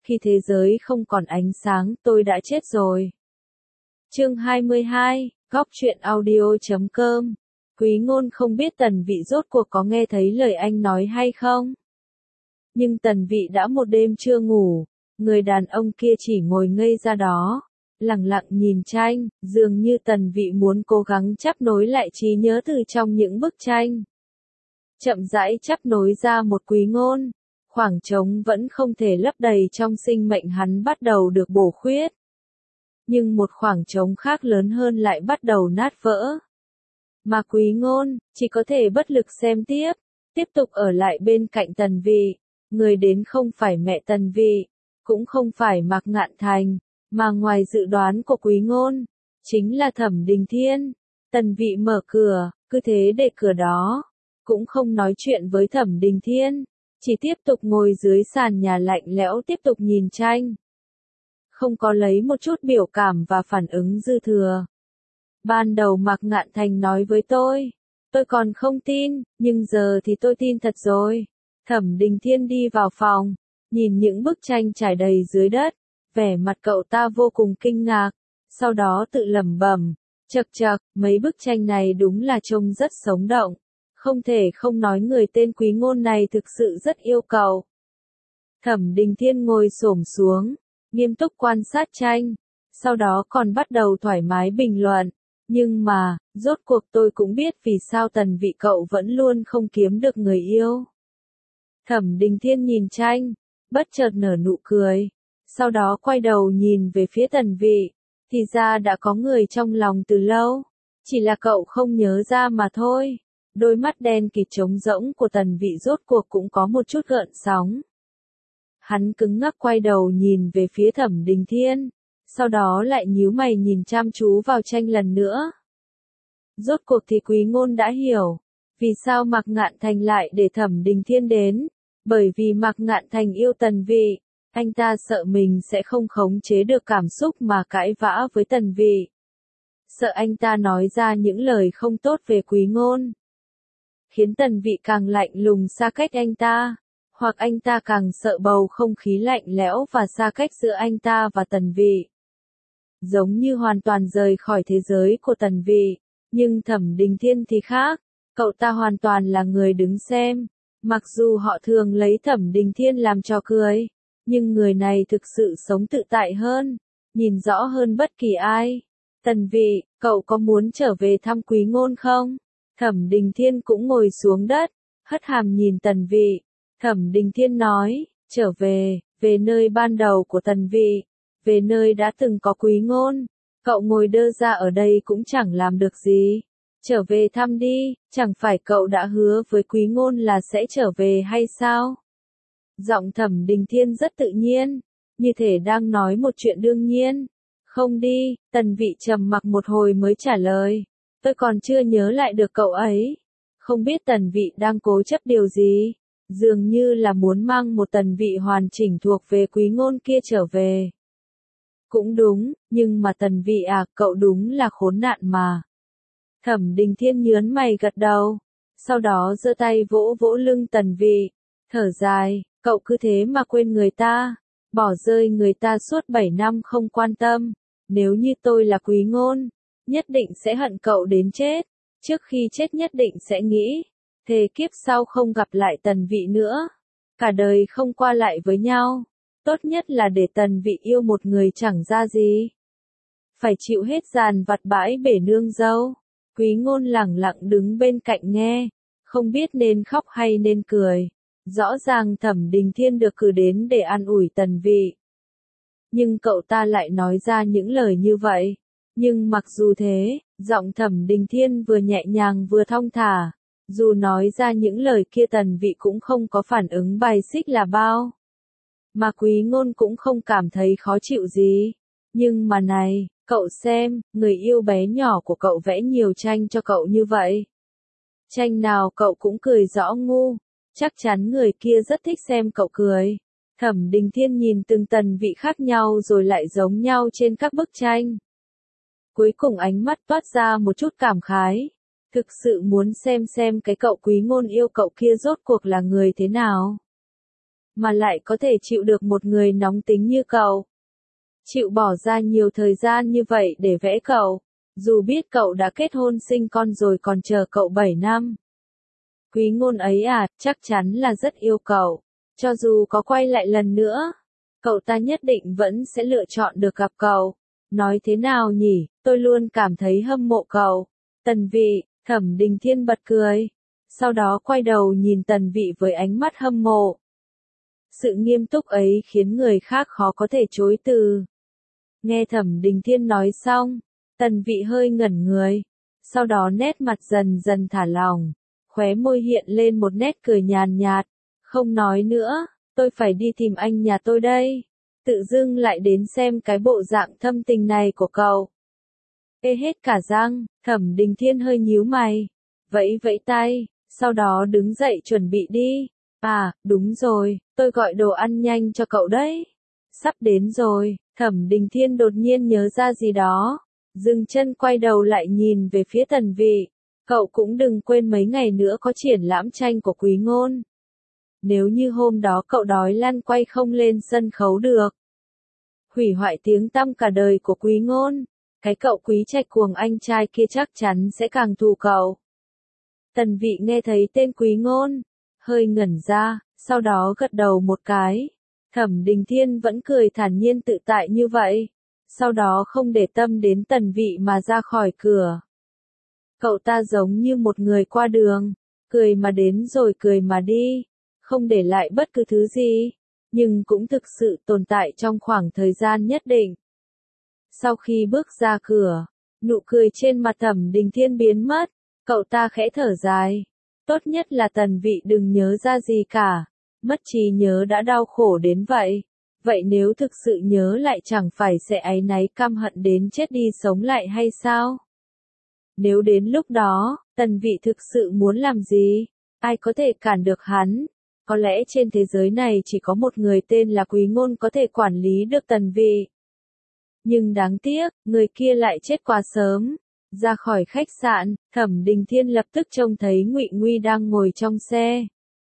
khi thế giới không còn ánh sáng tôi đã chết rồi. Chương 22, Góc truyện audio.com. Quý Ngôn không biết Tần Vị rốt cuộc có nghe thấy lời anh nói hay không. Nhưng Tần Vị đã một đêm chưa ngủ, người đàn ông kia chỉ ngồi ngây ra đó, lặng lặng nhìn tranh, dường như Tần Vị muốn cố gắng chắp nối lại trí nhớ từ trong những bức tranh. Chậm rãi chắp nối ra một Quý Ngôn, khoảng trống vẫn không thể lấp đầy trong sinh mệnh hắn bắt đầu được bổ khuyết. Nhưng một khoảng trống khác lớn hơn lại bắt đầu nát vỡ. Mà Quý Ngôn, chỉ có thể bất lực xem tiếp tục ở lại bên cạnh Tần Vị. Người đến không phải mẹ Tần Vị, cũng không phải Mạc Ngạn Thành, mà ngoài dự đoán của Quý Ngôn, chính là Thẩm Đình Thiên. Tần Vị mở cửa, cứ thế để cửa đó, cũng không nói chuyện với Thẩm Đình Thiên, chỉ tiếp tục ngồi dưới sàn nhà lạnh lẽo tiếp tục nhìn tranh. Không có lấy một chút biểu cảm và phản ứng dư thừa. Ban đầu Mạc Ngạn Thành nói với tôi còn không tin, nhưng giờ thì tôi tin thật rồi. Thẩm Đình Thiên đi vào phòng, nhìn những bức tranh trải đầy dưới đất, vẻ mặt cậu ta vô cùng kinh ngạc, sau đó tự lẩm bẩm, chậc chậc, mấy bức tranh này đúng là trông rất sống động, không thể không nói người tên Quý Ngôn này thực sự rất yêu cầu. Thẩm Đình Thiên ngồi xổm xuống, nghiêm túc quan sát tranh, sau đó còn bắt đầu thoải mái bình luận, nhưng mà, rốt cuộc tôi cũng biết vì sao Tần Vị cậu vẫn luôn không kiếm được người yêu. Thẩm Đình Thiên nhìn tranh, bất chợt nở nụ cười, sau đó quay đầu nhìn về phía Tần Vị, thì ra đã có người trong lòng từ lâu, chỉ là cậu không nhớ ra mà thôi. Đôi mắt đen kịt trống rỗng của Tần Vị rốt cuộc cũng có một chút gợn sóng. Hắn cứng ngắc quay đầu nhìn về phía Thẩm Đình Thiên, sau đó lại nhíu mày nhìn chăm chú vào tranh lần nữa. Rốt cuộc thì Quý Ngôn đã hiểu, vì sao Mạc Ngạn Thành lại để Thẩm Đình Thiên đến, bởi vì Mạc Ngạn Thành yêu Tần Vị, anh ta sợ mình sẽ không khống chế được cảm xúc mà cãi vã với Tần Vị. Sợ anh ta nói ra những lời không tốt về Quý Ngôn, khiến Tần Vị càng lạnh lùng xa cách anh ta, hoặc anh ta càng sợ bầu không khí lạnh lẽo và xa cách giữa anh ta và Tần Vị. Giống như hoàn toàn rời khỏi thế giới của Tần Vị, nhưng Thẩm Đình Thiên thì khác, cậu ta hoàn toàn là người đứng xem. Mặc dù họ thường lấy Thẩm Đình Thiên làm trò cười, nhưng người này thực sự sống tự tại hơn, nhìn rõ hơn bất kỳ ai. Tần Vị, cậu có muốn trở về thăm Quý Ngôn không? Thẩm Đình Thiên cũng ngồi xuống đất, hất hàm nhìn Tần Vị. Thẩm Đình Thiên nói, trở về nơi ban đầu của Tần Vị, về nơi đã từng có Quý Ngôn. Cậu ngồi đơ ra ở đây cũng chẳng làm được gì. Trở về thăm đi, chẳng phải cậu đã hứa với Quý Ngôn là sẽ trở về hay sao? Giọng Thẩm Đình Thiên rất tự nhiên, như thể đang nói một chuyện đương nhiên. Không đi, Tần Vị trầm mặc một hồi mới trả lời. Tôi còn chưa nhớ lại được cậu ấy. Không biết Tần Vị đang cố chấp điều gì, dường như là muốn mang một Tần Vị hoàn chỉnh thuộc về Quý Ngôn kia trở về. Cũng đúng, nhưng mà Tần Vị à, cậu đúng là khốn nạn mà. Thẩm Đình Thiên nhớn mày gật đầu, sau đó giơ tay vỗ vỗ lưng Tần Vị, thở dài, cậu cứ thế mà quên người ta, bỏ rơi người ta suốt 7 năm không quan tâm. Nếu như tôi là Quý Ngôn, nhất định sẽ hận cậu đến chết, trước khi chết nhất định sẽ nghĩ, thề kiếp sau không gặp lại Tần Vị nữa, cả đời không qua lại với nhau, tốt nhất là để Tần Vị yêu một người chẳng ra gì. Phải chịu hết dàn vặt bãi bể nương dâu. Quý Ngôn lẳng lặng đứng bên cạnh nghe, không biết nên khóc hay nên cười. Rõ ràng Thẩm Đình Thiên được cử đến để an ủi Tần Vị, nhưng cậu ta lại nói ra những lời như vậy. Nhưng mặc dù thế, giọng Thẩm Đình Thiên vừa nhẹ nhàng vừa thong thả, dù nói ra những lời kia Tần Vị cũng không có phản ứng bài xích là bao. Mà Quý Ngôn cũng không cảm thấy khó chịu gì. Nhưng mà này, cậu xem, người yêu bé nhỏ của cậu vẽ nhiều tranh cho cậu như vậy. Tranh nào cậu cũng cười rõ ngu, chắc chắn người kia rất thích xem cậu cười. Thẩm Đình Thiên nhìn từng Tần Vị khác nhau rồi lại giống nhau trên các bức tranh. Cuối cùng ánh mắt toát ra một chút cảm khái. Thực sự muốn xem cái cậu Quý Ngôn yêu cậu kia rốt cuộc là người thế nào. mà lại có thể chịu được một người nóng tính như cậu. Chịu bỏ ra nhiều thời gian như vậy để vẽ cậu, dù biết cậu đã kết hôn sinh con rồi còn chờ cậu 7 năm. Quý Ngôn ấy à, chắc chắn là rất yêu cậu. Cho dù có quay lại lần nữa, cậu ta nhất định vẫn sẽ lựa chọn được gặp cậu. Nói thế nào nhỉ, tôi luôn cảm thấy hâm mộ cậu. Tần Vị, Thẩm Đình Thiên bật cười. Sau đó quay đầu nhìn Tần Vị với ánh mắt hâm mộ. Sự nghiêm túc ấy khiến người khác khó có thể chối từ. Nghe Thẩm Đình Thiên nói xong, Tần Vị hơi ngẩn người. Sau đó nét mặt dần dần thả lỏng, khóe môi hiện lên một nét cười nhàn nhạt. Không nói nữa, tôi phải đi tìm anh nhà tôi đây. Tự dưng lại đến xem cái bộ dạng thâm tình này của cậu. Ê hết cả răng, Thẩm Đình Thiên hơi nhíu mày. Vẫy vẫy tay, sau đó đứng dậy chuẩn bị đi. À, đúng rồi, tôi gọi đồ ăn nhanh cho cậu đấy. Sắp đến rồi, Thẩm Đình Thiên đột nhiên nhớ ra gì đó. Dừng chân quay đầu lại nhìn về phía Tần Vị. Cậu cũng đừng quên mấy ngày nữa có triển lãm tranh của Quý Ngôn. Nếu như hôm đó cậu đói lăn quay không lên sân khấu được, hủy hoại tiếng tăm cả đời của Quý Ngôn, cái cậu Quý Trạch cuồng anh trai kia chắc chắn sẽ càng thù cậu. Tần Vị nghe thấy tên Quý Ngôn, hơi ngẩn ra, sau đó gật đầu một cái. Thẩm Đình Thiên vẫn cười thản nhiên tự tại như vậy, sau đó không để tâm đến Tần Vị mà ra khỏi cửa. Cậu ta giống như một người qua đường, cười mà đến rồi cười mà đi, không để lại bất cứ thứ gì, nhưng cũng thực sự tồn tại trong khoảng thời gian nhất định. Sau khi bước ra cửa, nụ cười trên mặt Thẩm Đình Thiên biến mất, cậu ta khẽ thở dài. Tốt nhất là Tần Vị đừng nhớ ra gì cả, mất trí nhớ đã đau khổ đến vậy. Vậy nếu thực sự nhớ lại chẳng phải sẽ áy náy căm hận đến chết đi sống lại hay sao? Nếu đến lúc đó, Tần Vị thực sự muốn làm gì, ai có thể cản được hắn? Có lẽ trên thế giới này chỉ có một người tên là Quý Ngôn có thể quản lý được Tần Vị. Nhưng đáng tiếc, người kia lại chết quá sớm. Ra khỏi khách sạn, Thẩm Đình Thiên lập tức trông thấy Ngụy Nguy đang ngồi trong xe.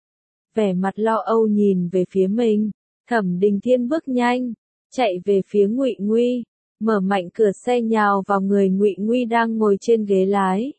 Vẻ mặt lo âu nhìn về phía mình, Thẩm Đình Thiên bước nhanh, chạy về phía Ngụy Nguy, mở mạnh cửa xe nhào vào người Ngụy Nguy đang ngồi trên ghế lái.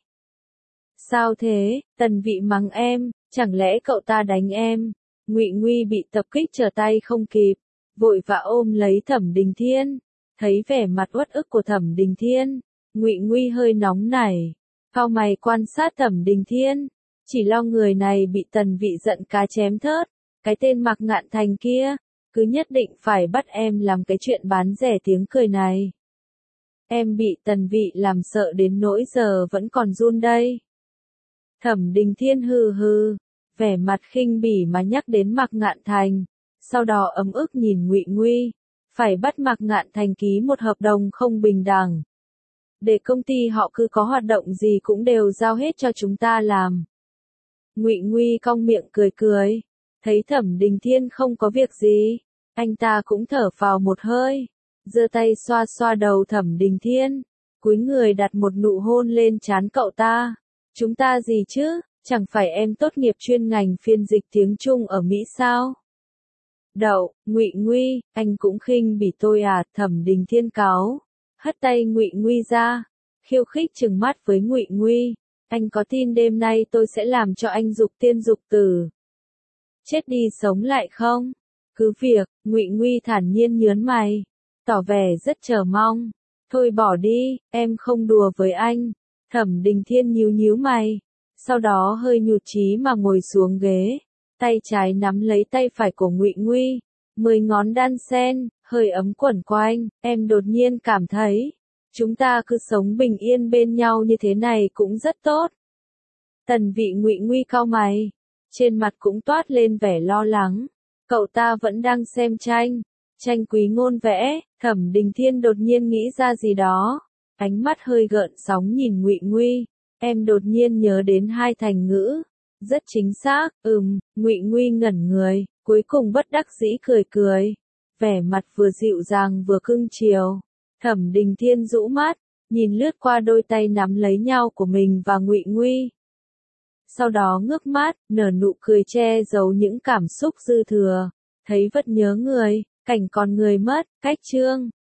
Sao thế, Tần Vị mắng em, chẳng lẽ cậu ta đánh em? Ngụy Nguy bị tập kích trở tay không kịp, vội vã ôm lấy Thẩm Đình Thiên. Thấy vẻ mặt uất ức của Thẩm Đình Thiên, Ngụy Nguy hơi nóng nảy, cau mày quan sát Thẩm Đình Thiên, chỉ lo người này bị Tần Vị giận cá chém thớt, cái tên Mạc Ngạn Thành kia, cứ nhất định phải bắt em làm cái chuyện bán rẻ tiếng cười này. Em bị Tần Vị làm sợ đến nỗi giờ vẫn còn run đây. Thẩm Đình Thiên hừ hừ, vẻ mặt khinh bỉ mà nhắc đến Mạc Ngạn Thành, sau đó ấm ức nhìn Ngụy Nguy, phải bắt Mạc Ngạn Thành ký một hợp đồng không bình đẳng. Để công ty họ cứ có hoạt động gì cũng đều giao hết cho chúng ta làm. Ngụy Nguy cong miệng cười cười, thấy Thẩm Đình Thiên không có việc gì, anh ta cũng thở phào một hơi, giơ tay xoa xoa đầu Thẩm Đình Thiên, cúi người đặt một nụ hôn lên trán cậu ta. Chúng ta gì chứ, chẳng phải em tốt nghiệp chuyên ngành phiên dịch tiếng Trung ở Mỹ sao? Đậu, Ngụy Nguy, anh cũng khinh bỉ tôi à? Thẩm Đình Thiên cáu, hất tay Ngụy Nguy ra, khiêu khích trừng mắt với Ngụy Nguy. Anh có tin đêm nay tôi sẽ làm cho anh dục tiên dục tử, chết đi sống lại không? Cứ việc, Ngụy Nguy thản nhiên nhớn mày, tỏ vẻ rất chờ mong. Thôi bỏ đi, em không đùa với anh. Thẩm Đình Thiên nhíu nhíu mày, sau đó hơi nhụt chí mà ngồi xuống ghế, tay trái nắm lấy tay phải của Ngụy Nguy, 10 ngón đan sen, hơi ấm quẩn quanh. Em đột nhiên cảm thấy, chúng ta cứ sống bình yên bên nhau như thế này cũng rất tốt. Tần Vị Ngụy Nguy cau mày, trên mặt cũng toát lên vẻ lo lắng. Cậu ta vẫn đang xem tranh Quý Ngôn vẽ. Thẩm Đình Thiên đột nhiên nghĩ ra gì đó, ánh mắt hơi gợn sóng nhìn Ngụy Nguy. Em đột nhiên nhớ đến hai thành ngữ. Rất chính xác, Ngụy Nguy ngẩn người, cuối cùng bất đắc dĩ cười cười. Vẻ mặt vừa dịu dàng vừa cưng chiều. Thẩm Đình Thiên rũ mắt, nhìn lướt qua đôi tay nắm lấy nhau của mình và Ngụy Nguy. Sau đó ngước mắt, nở nụ cười che giấu những cảm xúc dư thừa. thấy vật nhớ người, cảnh còn người mất, cách chương.